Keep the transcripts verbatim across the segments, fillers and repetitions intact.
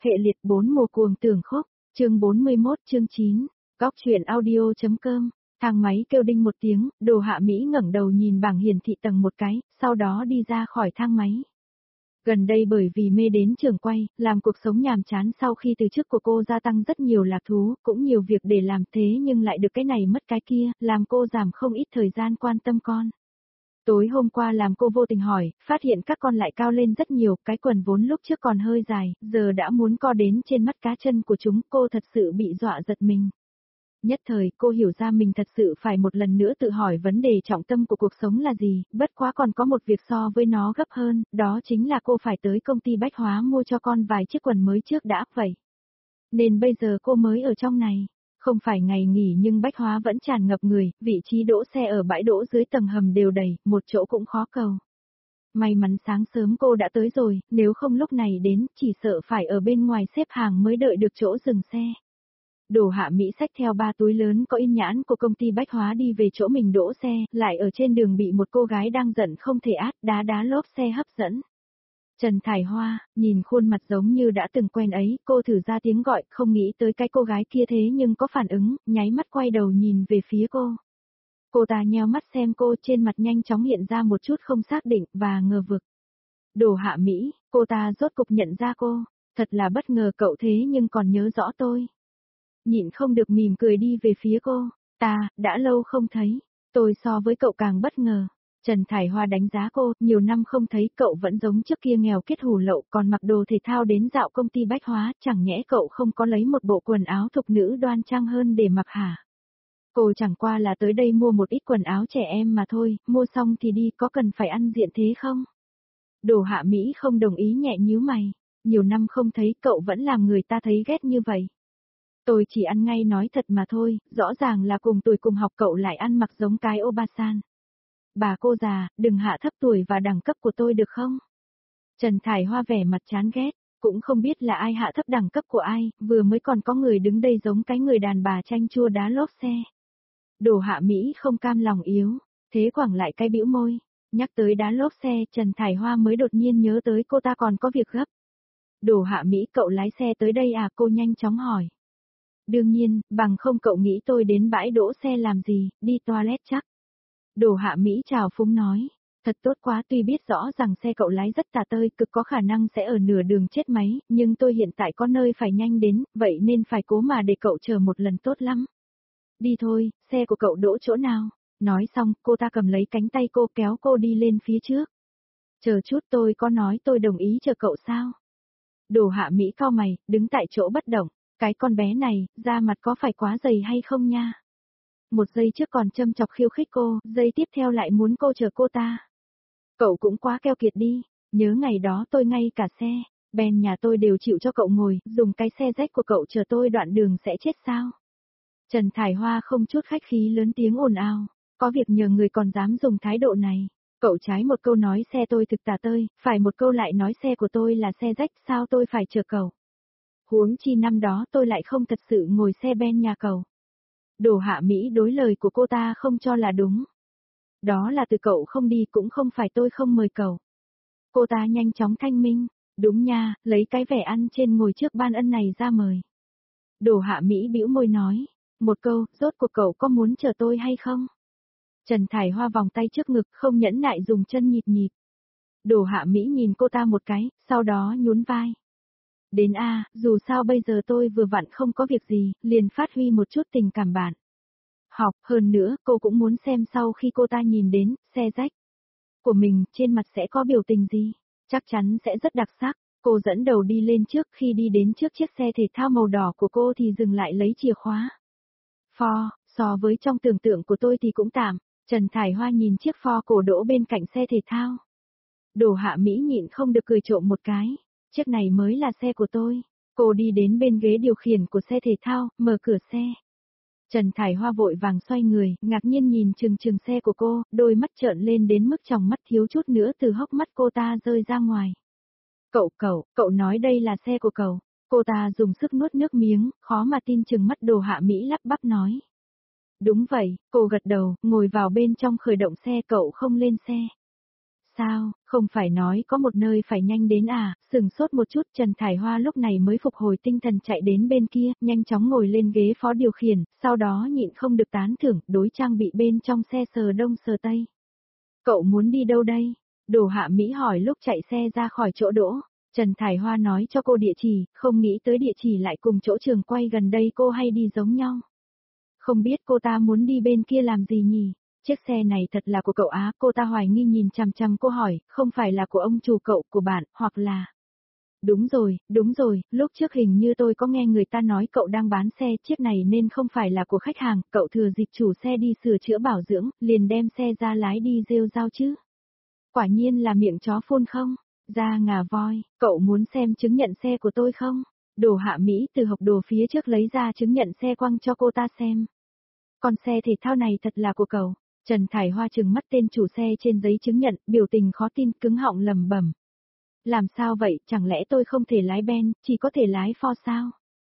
Hệ liệt bốn mùa cuồng tưởng khúc, chương bốn mươi mốt chương chín, góc truyện audio.com, thang máy kêu đinh một tiếng, Đồ Hạ Mỹ ngẩng đầu nhìn bảng hiển thị tầng một cái, sau đó đi ra khỏi thang máy. Gần đây bởi vì mê đến trường quay, làm cuộc sống nhàm chán sau khi từ chức của cô gia tăng rất nhiều lạc thú, cũng nhiều việc để làm thế nhưng lại được cái này mất cái kia, làm cô giảm không ít thời gian quan tâm con. Tối hôm qua làm cô vô tình hỏi, phát hiện các con lại cao lên rất nhiều, cái quần vốn lúc trước còn hơi dài, giờ đã muốn co đến trên mắt cá chân của chúng, cô thật sự bị dọa giật mình. Nhất thời, cô hiểu ra mình thật sự phải một lần nữa tự hỏi vấn đề trọng tâm của cuộc sống là gì, bất quá còn có một việc so với nó gấp hơn, đó chính là cô phải tới công ty bách hóa mua cho con vài chiếc quần mới trước đã, vậy. Nên bây giờ cô mới ở trong này. Không phải ngày nghỉ nhưng bách hóa vẫn tràn ngập người, vị trí đỗ xe ở bãi đỗ dưới tầng hầm đều đầy, một chỗ cũng khó cầu. May mắn sáng sớm cô đã tới rồi, nếu không lúc này đến, chỉ sợ phải ở bên ngoài xếp hàng mới đợi được chỗ dừng xe. Đồ Hạ Mỹ xách theo ba túi lớn có in nhãn của công ty bách hóa đi về chỗ mình đỗ xe, lại ở trên đường bị một cô gái đang giận không thể át, đá đá lốp xe hấp dẫn. Trần Thải Hoa, nhìn khuôn mặt giống như đã từng quen ấy, cô thử ra tiếng gọi, không nghĩ tới cái cô gái kia thế nhưng có phản ứng, nháy mắt quay đầu nhìn về phía cô. Cô ta nheo mắt xem cô, trên mặt nhanh chóng hiện ra một chút không xác định và ngờ vực. Đồ Hạ Mỹ, cô ta rốt cục nhận ra cô, thật là bất ngờ cậu thế nhưng còn nhớ rõ tôi. Nhịn không được mỉm cười đi về phía cô, ta, đã lâu không thấy, tôi so với cậu càng bất ngờ. Trần Thải Hoa đánh giá cô, nhiều năm không thấy cậu vẫn giống trước kia nghèo kết hủ lậu còn mặc đồ thể thao đến dạo công ty bách hóa, chẳng nhẽ cậu không có lấy một bộ quần áo thục nữ đoan trang hơn để mặc hả? Cô chẳng qua là tới đây mua một ít quần áo trẻ em mà thôi, mua xong thì đi, có cần phải ăn diện thế không? Đồ Hạ Mỹ không đồng ý, nhẹ nhíu mày, nhiều năm không thấy cậu vẫn làm người ta thấy ghét như vậy. Tôi chỉ ăn ngay nói thật mà thôi, rõ ràng là cùng tuổi cùng học cậu lại ăn mặc giống cái Obasan. Bà cô già, đừng hạ thấp tuổi và đẳng cấp của tôi được không? Trần Thải Hoa vẻ mặt chán ghét, cũng không biết là ai hạ thấp đẳng cấp của ai, vừa mới còn có người đứng đây giống cái người đàn bà chanh chua đá lốp xe. Đồ Hạ Mỹ không cam lòng yếu, thế quẳng lại cái bĩu môi, nhắc tới đá lốp xe, Trần Thải Hoa mới đột nhiên nhớ tới cô ta còn có việc gấp. Đồ Hạ Mỹ, cậu lái xe tới đây à? Cô nhanh chóng hỏi. Đương nhiên, bằng không cậu nghĩ tôi đến bãi đỗ xe làm gì, đi toilet chắc. Đồ Hạ Mỹ chào phúng nói, thật tốt quá, tuy biết rõ rằng xe cậu lái rất tà tơi, cực có khả năng sẽ ở nửa đường chết máy, nhưng tôi hiện tại có nơi phải nhanh đến, vậy nên phải cố mà để cậu chờ một lần tốt lắm. Đi thôi, xe của cậu đỗ chỗ nào? Nói xong, cô ta cầm lấy cánh tay cô kéo cô đi lên phía trước. Chờ chút, tôi có nói tôi đồng ý chờ cậu sao? Đồ Hạ Mỹ cau mày, đứng tại chỗ bất động, cái con bé này, da mặt có phải quá dày hay không nha? Một giây trước còn châm chọc khiêu khích cô, giây tiếp theo lại muốn cô chờ cô ta. Cậu cũng quá keo kiệt đi, nhớ ngày đó tôi ngay cả xe, Ben nhà tôi đều chịu cho cậu ngồi, dùng cái xe rách của cậu chờ tôi đoạn đường sẽ chết sao? Trần Thải Hoa không chút khách khí lớn tiếng ồn ào, có việc nhờ người còn dám dùng thái độ này. Cậu trái một câu nói xe tôi thực tà tơi, phải một câu lại nói xe của tôi là xe rách, sao tôi phải chờ cậu? Huống chi năm đó tôi lại không thật sự ngồi xe Ben nhà cậu. Đồ Hạ Mỹ đối lời của cô ta không cho là đúng. Đó là từ cậu không đi, cũng không phải tôi không mời cậu. Cô ta nhanh chóng thanh minh, đúng nha, lấy cái vẻ ăn trên ngồi trước ban ân này ra mời. Đồ Hạ Mỹ bĩu môi nói, một câu, rốt cuộc cậu có muốn chờ tôi hay không? Trần Thải Hoa vòng tay trước ngực, không nhẫn nại dùng chân nhịp nhịp. Đồ Hạ Mỹ nhìn cô ta một cái, sau đó nhún vai. Đến a, dù sao bây giờ tôi vừa vặn không có việc gì, liền phát huy một chút tình cảm bạn. Học, hơn nữa, cô cũng muốn xem sau khi cô ta nhìn đến, xe rách của mình, trên mặt sẽ có biểu tình gì, chắc chắn sẽ rất đặc sắc. Cô dẫn đầu đi lên trước, khi đi đến trước chiếc xe thể thao màu đỏ của cô thì dừng lại lấy chìa khóa. Ford, so với trong tưởng tượng của tôi thì cũng tạm. Trần Thải Hoa nhìn chiếc Ford cổ đỗ bên cạnh xe thể thao. Đồ Hạ Mỹ nhịn không được cười trộm một cái. Chiếc này mới là xe của tôi. Cô đi đến bên ghế điều khiển của xe thể thao, mở cửa xe. Trần Thải Hoa vội vàng xoay người, ngạc nhiên nhìn chừng chừng xe của cô, đôi mắt trợn lên đến mức tròng mắt thiếu chút nữa từ hốc mắt cô ta rơi ra ngoài. Cậu, cậu, cậu nói đây là xe của cậu. Cô ta dùng sức nuốt nước miếng, khó mà tin chừng mắt Đồ Hạ Mỹ lắp bắp nói. Đúng vậy, cô gật đầu, ngồi vào bên trong khởi động xe, cậu không lên xe. Sao, không phải nói có một nơi phải nhanh đến à, sừng sốt một chút Trần Thải Hoa lúc này mới phục hồi tinh thần chạy đến bên kia, nhanh chóng ngồi lên ghế phó điều khiển, sau đó nhịn không được tán thưởng, đối trang bị bên trong xe sờ đông sờ tây. Cậu muốn đi đâu đây? Đồ Hạ Mỹ hỏi lúc chạy xe ra khỏi chỗ đỗ. Trần Thải Hoa nói cho cô địa chỉ, không nghĩ tới địa chỉ lại cùng chỗ trường quay gần đây cô hay đi giống nhau. Không biết cô ta muốn đi bên kia làm gì nhỉ? Chiếc xe này thật là của cậu á, cô ta hoài nghi nhìn chằm chằm cô hỏi, không phải là của ông chủ cậu, của bạn, hoặc là... Đúng rồi, đúng rồi, lúc trước hình như tôi có nghe người ta nói cậu đang bán xe, chiếc này nên không phải là của khách hàng, cậu thừa dịp chủ xe đi sửa chữa bảo dưỡng, liền đem xe ra lái đi rêu rao chứ. Quả nhiên là miệng chó phun không? Ra ngà voi, cậu muốn xem chứng nhận xe của tôi không? Đồ Hạ Mỹ từ hộp đồ phía trước lấy ra chứng nhận xe quăng cho cô ta xem. Con xe thể thao này thật là của cậu. Trần Thải Hoa trừng mắt tên chủ xe trên giấy chứng nhận, biểu tình khó tin, cứng họng lẩm bẩm. Làm sao vậy, chẳng lẽ tôi không thể lái Ben, chỉ có thể lái Ford sao?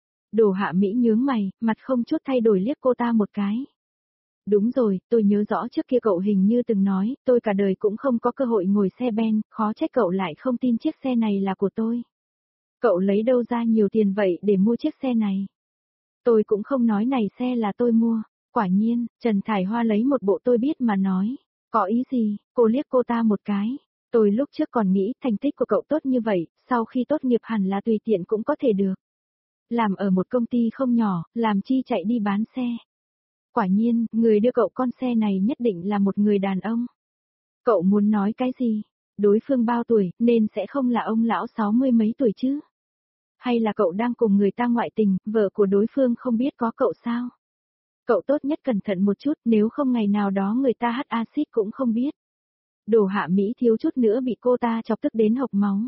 Đồ Hạ Mỹ nhướng mày, mặt không chút thay đổi liếc cô ta một cái. Đúng rồi, tôi nhớ rõ trước kia cậu hình như từng nói, tôi cả đời cũng không có cơ hội ngồi xe Ben, khó trách cậu lại không tin chiếc xe này là của tôi. Cậu lấy đâu ra nhiều tiền vậy để mua chiếc xe này? Tôi cũng không nói này xe là tôi mua. Quả nhiên, Trần Thải Hoa lấy một bộ tôi biết mà nói. Có ý gì? Cô liếc cô ta một cái. Tôi lúc trước còn nghĩ thành tích của cậu tốt như vậy, sau khi tốt nghiệp hẳn là tùy tiện cũng có thể được. Làm ở một công ty không nhỏ, làm chi chạy đi bán xe. Quả nhiên, người đưa cậu con xe này nhất định là một người đàn ông. Cậu muốn nói cái gì? Đối phương bao tuổi, nên sẽ không là ông lão sáu mươi mấy tuổi chứ? Hay là cậu đang cùng người ta ngoại tình, vợ của đối phương không biết có cậu sao? Cậu tốt nhất cẩn thận một chút, nếu không ngày nào đó người ta hắt axit cũng không biết. Đồ Hạ Mỹ thiếu chút nữa bị cô ta chọc tức đến hộc máu.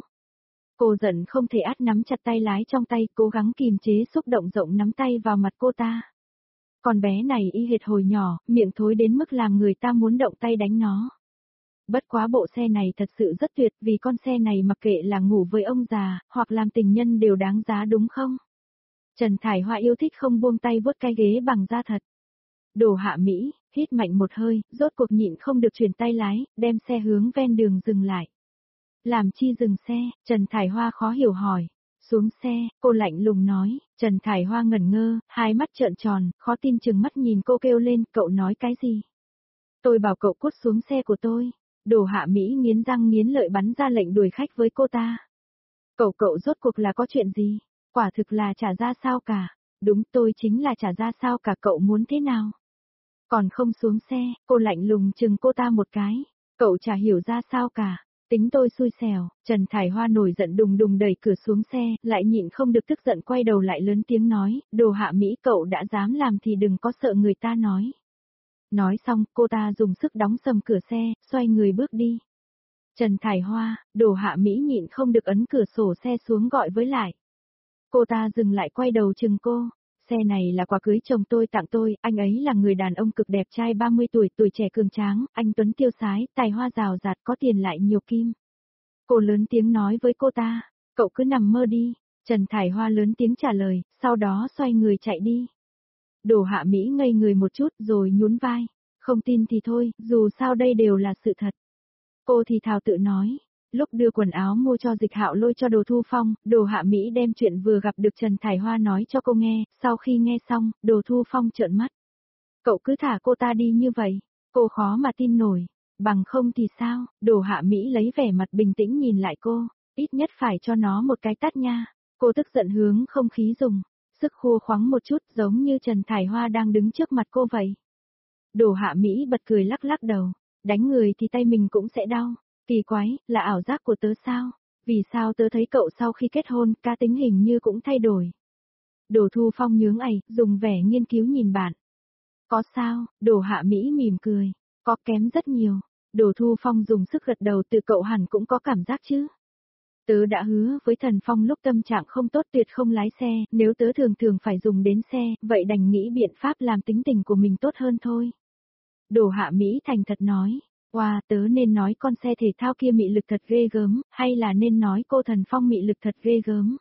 Cô giận không thể át nắm chặt tay lái trong tay, cố gắng kìm chế xúc động rộng nắm tay vào mặt cô ta. Con bé này y hệt hồi nhỏ, miệng thối đến mức làm người ta muốn động tay đánh nó. Bất quá bộ xe này thật sự rất tuyệt, vì con xe này mặc kệ là ngủ với ông già, hoặc làm tình nhân đều đáng giá đúng không? Trần Thải Hoa yêu thích không buông tay vuốt cái ghế bằng da thật. Đồ Hạ Mỹ, hít mạnh một hơi, rốt cuộc nhịn không được chuyển tay lái, đem xe hướng ven đường dừng lại. Làm chi dừng xe, Trần Thải Hoa khó hiểu hỏi. Xuống xe, cô lạnh lùng nói, Trần Thải Hoa ngẩn ngơ, hai mắt trợn tròn, khó tin chừng mắt nhìn cô kêu lên, cậu nói cái gì? Tôi bảo cậu cút xuống xe của tôi. Đồ Hạ Mỹ nghiến răng nghiến lợi bắn ra lệnh đuổi khách với cô ta. Cậu cậu rốt cuộc là có chuyện gì? Quả thực là chả ra sao cả. Đúng, tôi chính là chả ra sao cả, cậu muốn thế nào? Còn không xuống xe, cô lạnh lùng chừng cô ta một cái. Cậu chả hiểu ra sao cả. Tính tôi xui xẻo. Trần Thải Hoa nổi giận đùng đùng đẩy cửa xuống xe, lại nhịn không được tức giận quay đầu lại lớn tiếng nói, Đồ Hạ Mỹ, cậu đã dám làm thì đừng có sợ người ta nói. Nói xong, cô ta dùng sức đóng sầm cửa xe, xoay người bước đi. Trần Thải Hoa, Đồ Hạ Mỹ nhịn không được ấn cửa sổ xe xuống gọi với lại. Cô ta dừng lại quay đầu chừng cô. Xe này là quà cưới chồng tôi tặng tôi, anh ấy là người đàn ông cực đẹp trai ba mươi tuổi, tuổi trẻ cường tráng, anh tuấn tiêu sái, tài hoa rào rạt, có tiền lại nhiều kim. Cô lớn tiếng nói với cô ta, cậu cứ nằm mơ đi. Trần Thải Hoa lớn tiếng trả lời, sau đó xoay người chạy đi. Đồ Hạ Mỹ ngây người một chút rồi nhún vai. Không tin thì thôi, dù sao đây đều là sự thật. Cô thì thào tự nói. Lúc đưa quần áo mua cho Dịch Hạo Lôi cho Đồ Thu Phong, Đồ Hạ Mỹ đem chuyện vừa gặp được Trần Thải Hoa nói cho cô nghe, sau khi nghe xong, Đồ Thu Phong trợn mắt. Cậu cứ thả cô ta đi như vậy, cô khó mà tin nổi, bằng không thì sao? Đồ Hạ Mỹ lấy vẻ mặt bình tĩnh nhìn lại cô, ít nhất phải cho nó một cái tát nha. Cô tức giận hướng không khí dùng, sức khua khoắng một chút giống như Trần Thải Hoa đang đứng trước mặt cô vậy. Đồ Hạ Mỹ bật cười lắc lắc đầu, đánh người thì tay mình cũng sẽ đau. Kỳ quái, là ảo giác của tớ sao? Vì sao tớ thấy cậu sau khi kết hôn, cá tính hình như cũng thay đổi? Đồ Thu Phong nhướng ày, dùng vẻ nghiên cứu nhìn bạn. Có sao? Đồ Hạ Mỹ mỉm cười. Có kém rất nhiều. Đồ Thu Phong dùng sức gật đầu, từ cậu hẳn cũng có cảm giác chứ. Tớ đã hứa với Thần Phong lúc tâm trạng không tốt tuyệt không lái xe, nếu tớ thường thường phải dùng đến xe, vậy đành nghĩ biện pháp làm tính tình của mình tốt hơn thôi. Đồ Hạ Mỹ thành thật nói. Wow, tớ nên nói con xe thể thao kia mị lực thật ghê gớm, hay là nên nói cô Thần Phong mị lực thật ghê gớm?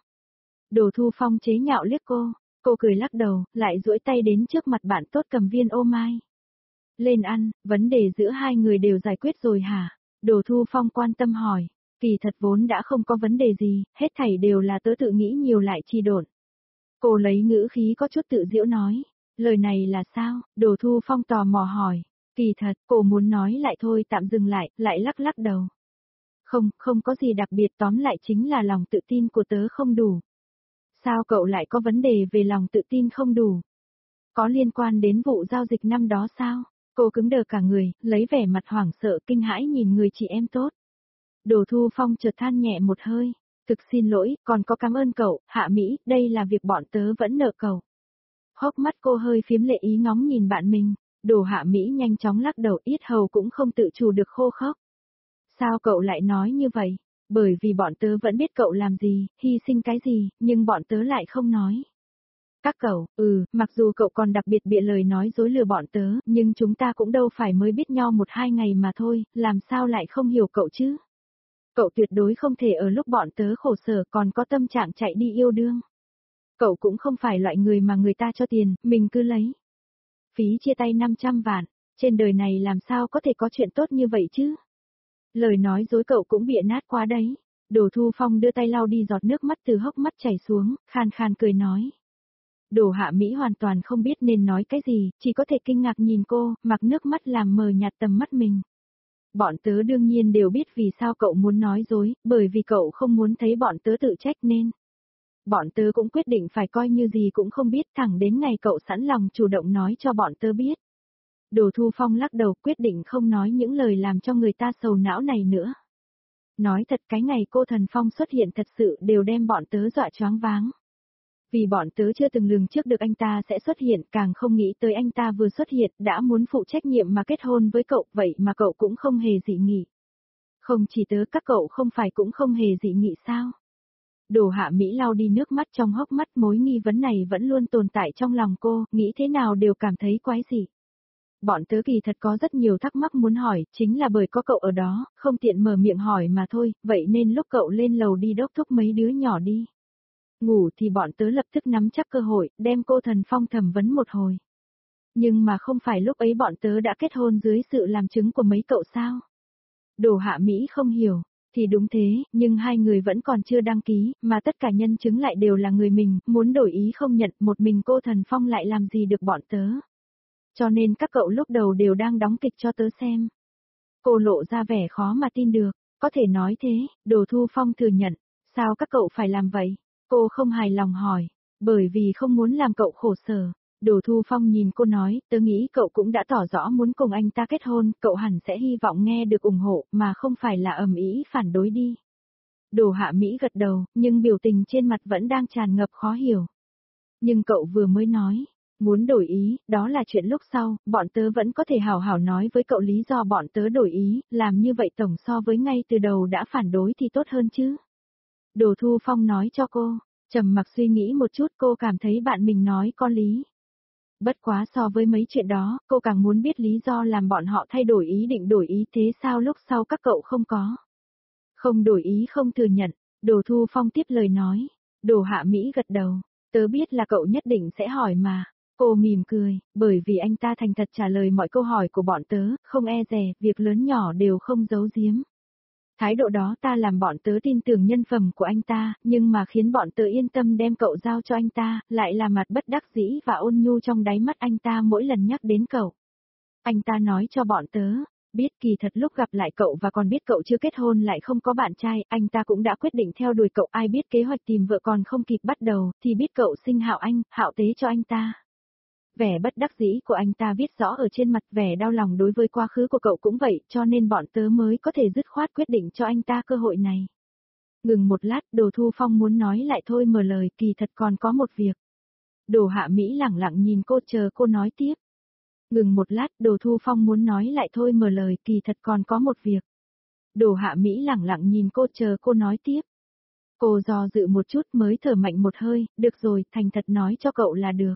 Đồ Thu Phong chế nhạo liếc cô, cô cười lắc đầu, lại duỗi tay đến trước mặt bạn tốt cầm viên ô mai. Lên ăn, vấn đề giữa hai người đều giải quyết rồi hả? Đồ Thu Phong quan tâm hỏi, kỳ thật vốn đã không có vấn đề gì, hết thảy đều là tớ tự nghĩ nhiều lại trì độn. Cô lấy ngữ khí có chút tự giễu nói, lời này là sao? Đồ Thu Phong tò mò hỏi, kỳ thật, cô muốn nói lại thôi tạm dừng lại, lại lắc lắc đầu. Không, không có gì đặc biệt, tóm lại chính là lòng tự tin của tớ không đủ. Sao cậu lại có vấn đề về lòng tự tin không đủ? Có liên quan đến vụ giao dịch năm đó sao? Cô cứng đờ cả người, lấy vẻ mặt hoảng sợ kinh hãi nhìn người chị em tốt. Đồ Thu Phong chợt than nhẹ một hơi, thực xin lỗi, còn có cảm ơn cậu, Hạ Mỹ, đây là việc bọn tớ vẫn nợ cậu. Hốc mắt cô hơi phiếm lệ ý ngóng nhìn bạn mình, Đồ Hạ Mỹ nhanh chóng lắc đầu, yết hầu cũng không tự chủ được khô khốc. Sao cậu lại nói như vậy? Bởi vì bọn tớ vẫn biết cậu làm gì, hy sinh cái gì, nhưng bọn tớ lại không nói. Các cậu, ừ, mặc dù cậu còn đặc biệt bịa lời nói dối lừa bọn tớ, nhưng chúng ta cũng đâu phải mới biết nhau một hai ngày mà thôi, làm sao lại không hiểu cậu chứ? Cậu tuyệt đối không thể ở lúc bọn tớ khổ sở còn có tâm trạng chạy đi yêu đương. Cậu cũng không phải loại người mà người ta cho tiền, mình cứ lấy. Phí chia tay năm trăm vạn, trên đời này làm sao có thể có chuyện tốt như vậy chứ? Lời nói dối cậu cũng bịa nát quá đấy. Đồ Thu Phong đưa tay lau đi giọt nước mắt từ hốc mắt chảy xuống, khan khan cười nói. Đồ Hạ Mỹ hoàn toàn không biết nên nói cái gì, chỉ có thể kinh ngạc nhìn cô, mặc nước mắt làm mờ nhạt tầm mắt mình. Bọn tớ đương nhiên đều biết vì sao cậu muốn nói dối, bởi vì cậu không muốn thấy bọn tớ tự trách nên. Bọn tớ cũng quyết định phải coi như gì cũng không biết thẳng đến ngày cậu sẵn lòng chủ động nói cho bọn tớ biết. Đồ Thu Phong lắc đầu quyết định không nói những lời làm cho người ta sầu não này nữa. Nói thật cái ngày cô Thần Phong xuất hiện thật sự đều đem bọn tớ dọa choáng váng. Vì bọn tớ chưa từng lường trước được anh ta sẽ xuất hiện, càng không nghĩ tới anh ta vừa xuất hiện đã muốn phụ trách nhiệm mà kết hôn với cậu, vậy mà cậu cũng không hề dị nghị. Không chỉ tớ, các cậu không phải cũng không hề dị nghị sao? Đồ Hạ Mỹ lau đi nước mắt trong hốc mắt, mối nghi vấn này vẫn luôn tồn tại trong lòng cô, nghĩ thế nào đều cảm thấy quái dị. Bọn tớ kỳ thật có rất nhiều thắc mắc muốn hỏi, chính là bởi có cậu ở đó, không tiện mở miệng hỏi mà thôi, vậy nên lúc cậu lên lầu đi đốc thúc mấy đứa nhỏ đi. Ngủ thì bọn tớ lập tức nắm chắc cơ hội, đem cô Thần Phong thẩm vấn một hồi. Nhưng mà không phải lúc ấy bọn tớ đã kết hôn dưới sự làm chứng của mấy cậu sao? Đồ Hạ Mỹ không hiểu, thì đúng thế, nhưng hai người vẫn còn chưa đăng ký, mà tất cả nhân chứng lại đều là người mình, muốn đổi ý không nhận, một mình cô Thần Phong lại làm gì được bọn tớ. Cho nên các cậu lúc đầu đều đang đóng kịch cho tớ xem. Cô lộ ra vẻ khó mà tin được, có thể nói thế, Đồ Thu Phong thừa nhận, sao các cậu phải làm vậy? Cô không hài lòng hỏi, bởi vì không muốn làm cậu khổ sở. Đồ Thu Phong nhìn cô nói, tớ nghĩ cậu cũng đã tỏ rõ muốn cùng anh ta kết hôn, cậu hẳn sẽ hy vọng nghe được ủng hộ, mà không phải là ầm ĩ phản đối đi. Đồ Hạ Mỹ gật đầu, nhưng biểu tình trên mặt vẫn đang tràn ngập khó hiểu. Nhưng cậu vừa mới nói, muốn đổi ý, đó là chuyện lúc sau, bọn tớ vẫn có thể hào hào nói với cậu lý do bọn tớ đổi ý, làm như vậy tổng so với ngay từ đầu đã phản đối thì tốt hơn chứ. Đồ Thu Phong nói cho cô, trầm mặc suy nghĩ một chút cô cảm thấy bạn mình nói có lý. Bất quá so với mấy chuyện đó, cô càng muốn biết lý do làm bọn họ thay đổi ý định đổi ý thế sao lúc sau các cậu không có. Không đổi ý không thừa nhận, Đồ Thu Phong tiếp lời nói, Đồ Hạ Mỹ gật đầu, tớ biết là cậu nhất định sẽ hỏi mà. Cô mỉm cười, bởi vì anh ta thành thật trả lời mọi câu hỏi của bọn tớ, không e dè, việc lớn nhỏ đều không giấu giếm. Thái độ đó ta làm bọn tớ tin tưởng nhân phẩm của anh ta, nhưng mà khiến bọn tớ yên tâm đem cậu giao cho anh ta, lại là mặt bất đắc dĩ và ôn nhu trong đáy mắt anh ta mỗi lần nhắc đến cậu. Anh ta nói cho bọn tớ, biết kỳ thật lúc gặp lại cậu và còn biết cậu chưa kết hôn lại không có bạn trai, anh ta cũng đã quyết định theo đuổi cậu, ai biết kế hoạch tìm vợ còn không kịp bắt đầu, thì biết cậu sinh Hạo Anh, Hạo Tế cho anh ta. Vẻ bất đắc dĩ của anh ta viết rõ ở trên mặt, vẻ đau lòng đối với quá khứ của cậu cũng vậy, cho nên bọn tớ mới có thể dứt khoát quyết định cho anh ta cơ hội này. Ngừng một lát, Đồ Thu Phong muốn nói lại thôi mở lời, kỳ thật còn có một việc. Đồ Hạ Mỹ lẳng lặng nhìn cô chờ cô nói tiếp. Ngừng một lát, Đồ Thu Phong muốn nói lại thôi mở lời, kỳ thật còn có một việc. Đồ Hạ Mỹ lẳng lặng nhìn cô chờ cô nói tiếp. Cô do dự một chút mới thở mạnh một hơi, được rồi, thành thật nói cho cậu là được.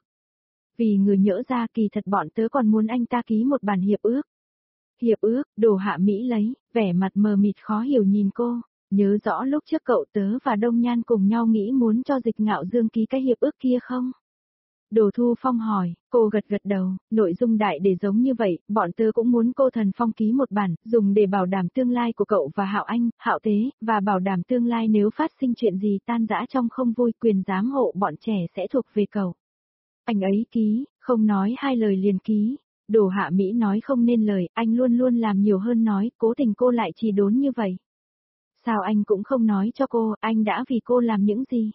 Vì người nhỡ ra kỳ thật bọn tớ còn muốn anh ta ký một bản hiệp ước. Hiệp ước, Đồ Hạ Mỹ lấy, vẻ mặt mờ mịt khó hiểu nhìn cô, nhớ rõ lúc trước cậu tớ và Đông Nhan cùng nhau nghĩ muốn cho Dịch Ngạo Dương ký cái hiệp ước kia không? Đồ Thu Phong hỏi, cô gật gật đầu, nội dung đại để giống như vậy, bọn tớ cũng muốn cô Thần Phong ký một bản, dùng để bảo đảm tương lai của cậu và Hạo Anh, Hạo Tế, và bảo đảm tương lai nếu phát sinh chuyện gì tan rã trong không vui, quyền giám hộ bọn trẻ sẽ thuộc về cậu. Anh ấy ký, không nói hai lời liền ký. Đồ Hạ Mỹ nói không nên lời, anh luôn luôn làm nhiều hơn nói, cố tình cô lại chỉ đốn như vậy. Sao anh cũng không nói cho cô, anh đã vì cô làm những gì?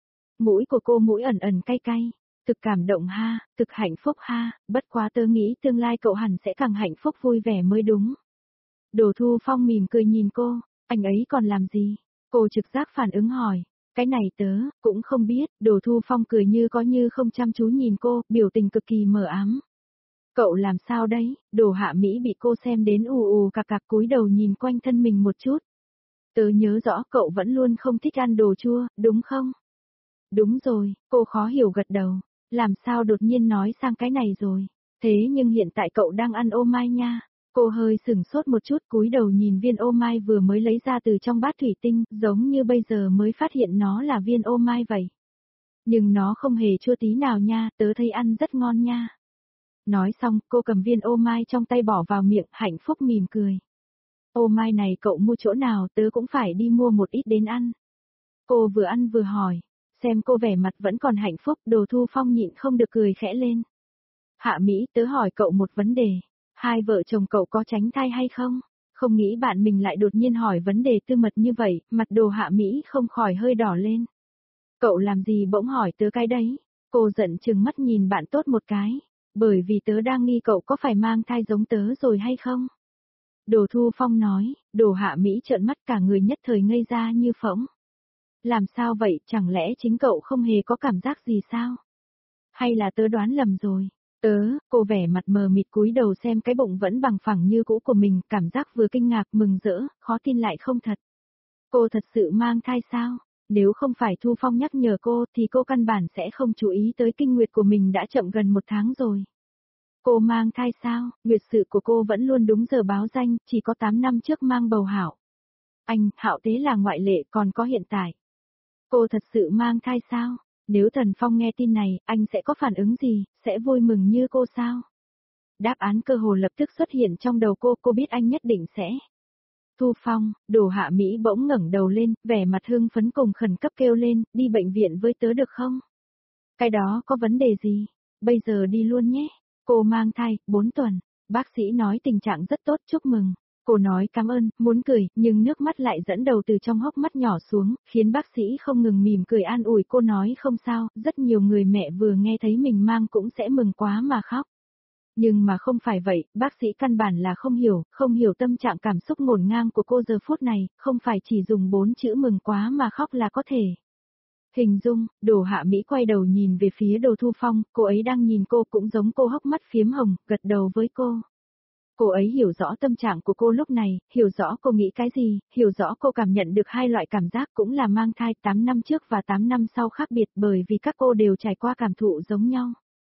Mũi của cô mũi ẩn ẩn cay cay. Thực cảm động ha, thực hạnh phúc ha, bất quá tớ nghĩ tương lai cậu hẳn sẽ càng hạnh phúc vui vẻ mới đúng. Đồ Thu Phong mỉm cười nhìn cô, anh ấy còn làm gì? Cô trực giác phản ứng hỏi, cái này tớ, cũng không biết, Đồ Thu Phong cười như có như không chăm chú nhìn cô, biểu tình cực kỳ mờ ám. Cậu làm sao đấy? Đồ Hạ Mỹ bị cô xem đến ù ù cạc cạc cúi đầu nhìn quanh thân mình một chút. Tớ nhớ rõ cậu vẫn luôn không thích ăn đồ chua, đúng không? Đúng rồi, cô khó hiểu gật đầu. Làm sao đột nhiên nói sang cái này rồi? Thế nhưng hiện tại cậu đang ăn ô mai nha. Cô hơi sửng sốt một chút cúi đầu nhìn viên ô mai vừa mới lấy ra từ trong bát thủy tinh, giống như bây giờ mới phát hiện nó là viên ô mai vậy. Nhưng nó không hề chua tí nào nha, tớ thấy ăn rất ngon nha. Nói xong, cô cầm viên ô mai trong tay bỏ vào miệng, hạnh phúc mỉm cười. Ô mai này cậu mua chỗ nào, tớ cũng phải đi mua một ít đến ăn. Cô vừa ăn vừa hỏi, xem cô vẻ mặt vẫn còn hạnh phúc, Đồ Thu Phong nhịn không được cười khẽ lên. Hạ Mỹ, tớ hỏi cậu một vấn đề, hai vợ chồng cậu có tránh thai hay không? Không nghĩ bạn mình lại đột nhiên hỏi vấn đề tư mật như vậy, mặt Đồ Hạ Mỹ không khỏi hơi đỏ lên. Cậu làm gì bỗng hỏi tớ cái đấy? Cô giận chừng mắt nhìn bạn tốt một cái. Bởi vì tớ đang nghi cậu có phải mang thai giống tớ rồi hay không? Đồ Thu Phong nói, Đồ Hạ Mỹ trợn mắt cả người nhất thời ngây ra như phỗng. Làm sao vậy, chẳng lẽ chính cậu không hề có cảm giác gì sao? Hay là tớ đoán lầm rồi? Tớ, cô vẻ mặt mờ mịt cúi đầu xem cái bụng vẫn bằng phẳng như cũ của mình, cảm giác vừa kinh ngạc mừng rỡ, khó tin lại không thật. Cô thật sự mang thai sao? Nếu không phải Thu Phong nhắc nhở cô thì cô căn bản sẽ không chú ý tới kinh nguyệt của mình đã chậm gần một tháng rồi. Cô mang thai sao? Nguyệt sự của cô vẫn luôn đúng giờ báo danh, chỉ có tám năm trước mang bầu Hạo. Anh, Hạo Tế là ngoại lệ, còn có hiện tại. Cô thật sự mang thai sao? Nếu Thần Phong nghe tin này, anh sẽ có phản ứng gì, sẽ vui mừng như cô sao? Đáp án cơ hồ lập tức xuất hiện trong đầu cô, cô biết anh nhất định sẽ. Thu Phong, Đồ Hạ Mỹ bỗng ngẩng đầu lên, vẻ mặt hưng phấn cùng khẩn cấp kêu lên, đi bệnh viện với tớ được không? Cái đó có vấn đề gì? Bây giờ đi luôn nhé. Cô mang thai, bốn tuần. Bác sĩ nói tình trạng rất tốt, chúc mừng. Cô nói cảm ơn, muốn cười, nhưng nước mắt lại dẫn đầu từ trong hốc mắt nhỏ xuống, khiến bác sĩ không ngừng mỉm cười an ủi cô nói không sao, rất nhiều người mẹ vừa nghe thấy mình mang cũng sẽ mừng quá mà khóc. Nhưng mà không phải vậy, bác sĩ căn bản là không hiểu, không hiểu tâm trạng cảm xúc ngổn ngang của cô giờ phút này, không phải chỉ dùng bốn chữ mừng quá mà khóc là có thể. Hình dung, Đồ Hạ Mỹ quay đầu nhìn về phía Đồ Thu Phong, cô ấy đang nhìn cô cũng giống cô hốc mắt phiếm hồng, gật đầu với cô. Cô ấy hiểu rõ tâm trạng của cô lúc này, hiểu rõ cô nghĩ cái gì, hiểu rõ cô cảm nhận được hai loại cảm giác cũng là mang thai tám năm trước và tám năm sau khác biệt bởi vì các cô đều trải qua cảm thụ giống nhau.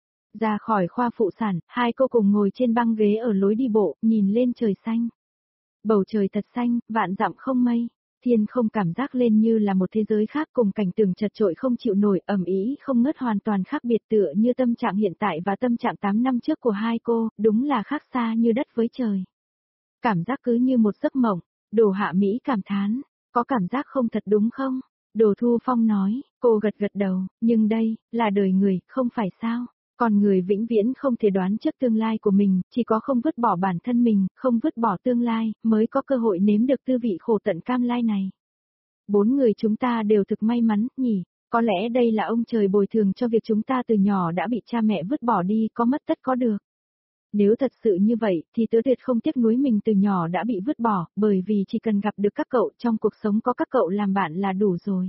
Ra khỏi khoa phụ sản, hai cô cùng ngồi trên băng ghế ở lối đi bộ, nhìn lên trời xanh. Bầu trời thật xanh, vạn dặm không mây. Thiên không cảm giác lên như là một thế giới khác cùng cảnh tượng chật trội không chịu nổi ẩm ý không ngớt hoàn toàn khác biệt tựa như tâm trạng hiện tại và tâm trạng tám năm trước của hai cô, đúng là khác xa như đất với trời. Cảm giác cứ như một giấc mộng, Đồ Hạ Mỹ cảm thán, có cảm giác không thật đúng không? Đồ Thu Phong nói, cô gật gật đầu, nhưng đây, là đời người, không phải sao? Còn người vĩnh viễn không thể đoán trước tương lai của mình, chỉ có không vứt bỏ bản thân mình, không vứt bỏ tương lai, mới có cơ hội nếm được tư vị khổ tận cam lai này. Bốn người chúng ta đều thực may mắn, nhỉ, có lẽ đây là ông trời bồi thường cho việc chúng ta từ nhỏ đã bị cha mẹ vứt bỏ đi, có mất tất có được. Nếu thật sự như vậy, thì tớ tuyệt không tiếc nuối mình từ nhỏ đã bị vứt bỏ, bởi vì chỉ cần gặp được các cậu trong cuộc sống có các cậu làm bạn là đủ rồi.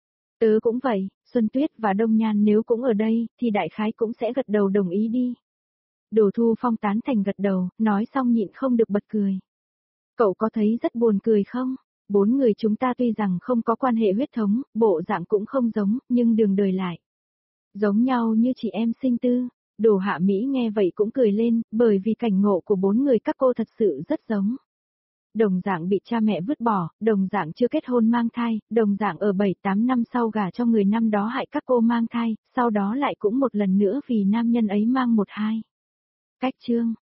Tớ cũng vậy, Xuân Tuyết và Đông Nhan nếu cũng ở đây, thì đại khái cũng sẽ gật đầu đồng ý đi. Đồ Thu Phong tán thành gật đầu, nói xong nhịn không được bật cười. Cậu có thấy rất buồn cười không? Bốn người chúng ta tuy rằng không có quan hệ huyết thống, bộ dạng cũng không giống, nhưng đường đời lại. Giống nhau như chị em sinh tư. Đồ Hạ Mỹ nghe vậy cũng cười lên, bởi vì cảnh ngộ của bốn người các cô thật sự rất giống. đồng dạng bị cha mẹ vứt bỏ, đồng dạng chưa kết hôn mang thai, đồng dạng ở bảy tám năm sau gả cho người năm đó hại các cô mang thai, sau đó lại cũng một lần nữa vì nam nhân ấy mang một hai. Cách chương